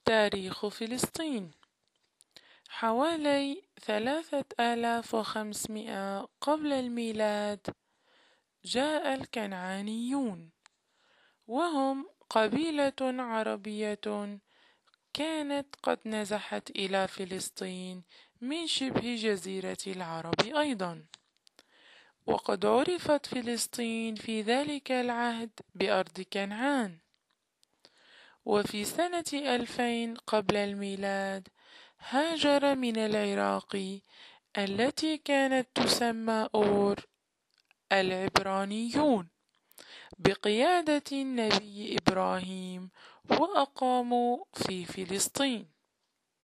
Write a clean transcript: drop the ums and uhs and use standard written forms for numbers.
تاريخ فلسطين. حوالي 3500 قبل الميلاد جاء الكنعانيون، وهم قبيلة عربية كانت قد نزحت إلى فلسطين من شبه جزيرة العرب أيضا. وقد عرفت فلسطين في ذلك العهد بأرض كنعان. وفي سنة 2000 قبل الميلاد هاجر من العراق التي كانت تسمى أور العبرانيون بقيادة النبي إبراهيم، وأقاموا في فلسطين.